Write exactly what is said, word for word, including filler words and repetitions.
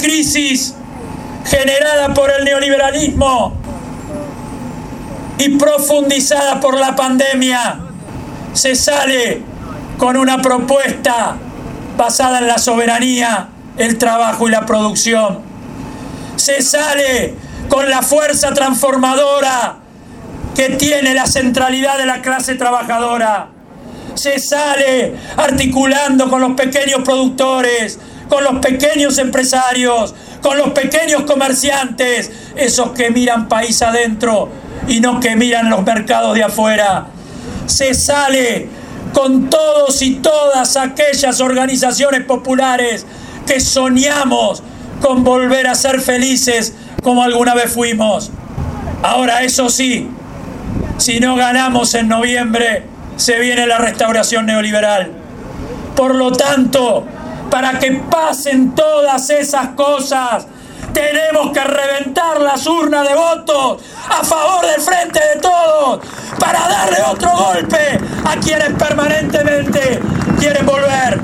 crisis generada por el neoliberalismo y profundizada por la pandemia, se sale con una propuesta basada en la soberanía, el trabajo y la producción. Se sale con la fuerza transformadora que tiene la centralidad de la clase trabajadora. Se sale articulando con los pequeños productores, con los pequeños empresarios, con los pequeños comerciantes, esos que miran país adentro y no que miran los mercados de afuera. Se sale con todos y todas aquellas organizaciones populares que soñamos con volver a ser felices como alguna vez fuimos. Ahora, eso sí, si no ganamos en noviembre, se viene la restauración neoliberal. Por lo tanto, para que pasen todas esas cosas, tenemos que reventar las urnas de votos a favor del Frente de Todos para darle otro golpe a quienes permanentemente quieren volver